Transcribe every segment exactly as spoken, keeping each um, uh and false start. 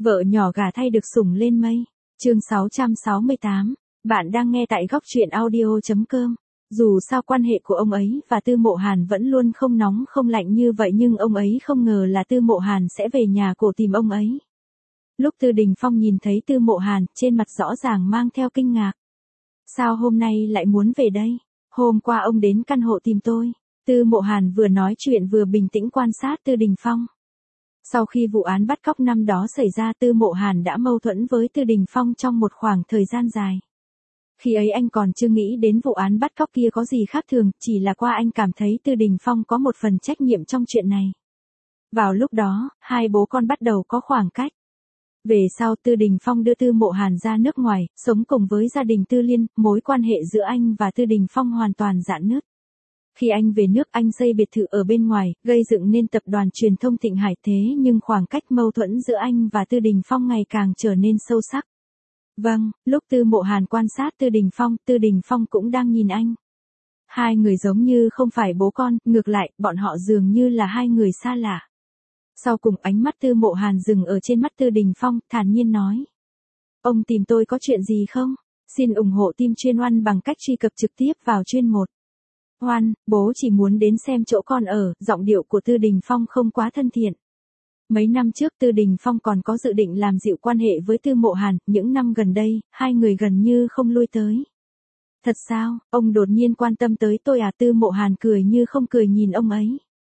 Vợ nhỏ gả thay được sủng lên mây. Chương sáu trăm sáu mươi tám. Bạn đang nghe tại góc truyện audio.com. Dù sao quan hệ của ông ấy và Tư Mộ Hàn vẫn luôn không nóng không lạnh như vậy, nhưng ông ấy không ngờ là Tư Mộ Hàn sẽ về nhà cổ tìm ông ấy. Lúc Tư Đình Phong nhìn thấy Tư Mộ Hàn, trên mặt rõ ràng mang theo kinh ngạc. Sao hôm nay lại muốn về đây? Hôm qua ông đến căn hộ tìm tôi. Tư Mộ Hàn vừa nói chuyện vừa bình tĩnh quan sát Tư Đình Phong. Sau khi vụ án bắt cóc năm đó xảy ra, Tư Mộ Hàn đã mâu thuẫn với Tư Đình Phong trong một khoảng thời gian dài. Khi ấy anh còn chưa nghĩ đến vụ án bắt cóc kia có gì khác thường, chỉ là qua anh cảm thấy Tư Đình Phong có một phần trách nhiệm trong chuyện này. Vào lúc đó, hai bố con bắt đầu có khoảng cách. Về sau Tư Đình Phong đưa Tư Mộ Hàn ra nước ngoài, sống cùng với gia đình Tư Liên, mối quan hệ giữa anh và Tư Đình Phong hoàn toàn rạn nứt. Khi anh về nước, anh xây biệt thự ở bên ngoài, gây dựng nên tập đoàn truyền thông Thịnh Hải, thế nhưng khoảng cách mâu thuẫn giữa anh và Tư Đình Phong ngày càng trở nên sâu sắc. Vâng, lúc Tư Mộ Hàn quan sát Tư Đình Phong, Tư Đình Phong cũng đang nhìn anh. Hai người giống như không phải bố con, ngược lại, bọn họ dường như là hai người xa lạ. Sau cùng ánh mắt Tư Mộ Hàn dừng ở trên mắt Tư Đình Phong, thản nhiên nói. Ông tìm tôi có chuyện gì không? Xin ủng hộ team chuyên Oan bằng cách truy cập trực tiếp vào chuyên một. Oan, bố chỉ muốn đến xem chỗ con ở. Giọng điệu của Tư Đình Phong không quá thân thiện. Mấy năm trước Tư Đình Phong còn có dự định làm dịu quan hệ với Tư Mộ Hàn, những năm gần đây, hai người gần như không lui tới. Thật sao, ông đột nhiên quan tâm tới tôi à? Tư Mộ Hàn cười như không cười nhìn ông ấy.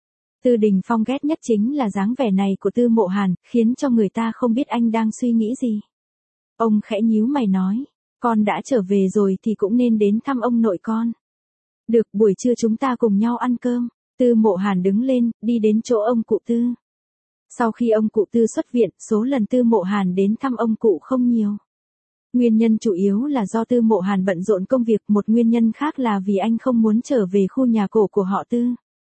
Tư Đình Phong ghét nhất chính là dáng vẻ này của Tư Mộ Hàn, khiến cho người ta không biết anh đang suy nghĩ gì. Ông khẽ nhíu mày nói, con đã trở về rồi thì cũng nên đến thăm ông nội con. Được, buổi trưa chúng ta cùng nhau ăn cơm. Tư Mộ Hàn đứng lên, đi đến chỗ ông cụ Tư. Sau khi ông cụ Tư xuất viện, số lần Tư Mộ Hàn đến thăm ông cụ không nhiều. Nguyên nhân chủ yếu là do Tư Mộ Hàn bận rộn công việc, một nguyên nhân khác là vì anh không muốn trở về khu nhà cổ của họ Tư.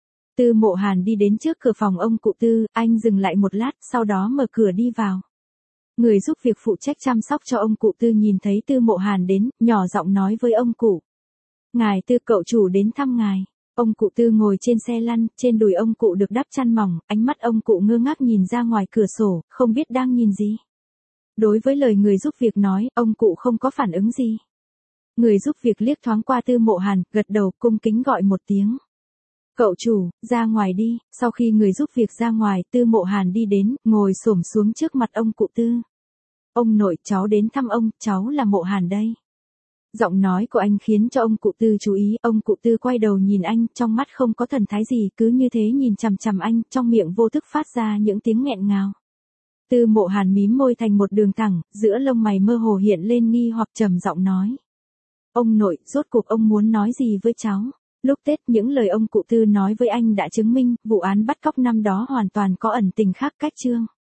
Tư Mộ Hàn đi đến trước cửa phòng ông cụ Tư, anh dừng lại một lát, sau đó mở cửa đi vào. Người giúp việc phụ trách chăm sóc cho ông cụ Tư nhìn thấy Tư Mộ Hàn đến, nhỏ giọng nói với ông cụ. Ngài Tư, cậu chủ đến thăm ngài. Ông cụ Tư ngồi trên xe lăn, trên đùi ông cụ được đắp chăn mỏng, ánh mắt ông cụ ngơ ngác nhìn ra ngoài cửa sổ, không biết đang nhìn gì. Đối với lời người giúp việc nói, ông cụ không có phản ứng gì. Người giúp việc liếc thoáng qua Tư Mộ Hàn, gật đầu cung kính gọi một tiếng. Cậu chủ, ra ngoài đi. Sau khi người giúp việc ra ngoài, Tư Mộ Hàn đi đến, ngồi xổm xuống trước mặt ông cụ Tư. Ông nội, cháu đến thăm ông, cháu là Mộ Hàn đây. Giọng nói của anh khiến cho ông cụ Tư chú ý, ông cụ Tư quay đầu nhìn anh, trong mắt không có thần thái gì, cứ như thế nhìn chằm chằm anh, trong miệng vô thức phát ra những tiếng nghẹn ngào. Tư Mộ Hàn mím môi thành một đường thẳng, giữa lông mày mơ hồ hiện lên nghi hoặc, trầm giọng nói. Ông nội, rốt cuộc ông muốn nói gì với cháu? Lúc Tết, những lời ông cụ Tư nói với anh đã chứng minh, vụ án bắt cóc năm đó hoàn toàn có ẩn tình khác cách chương.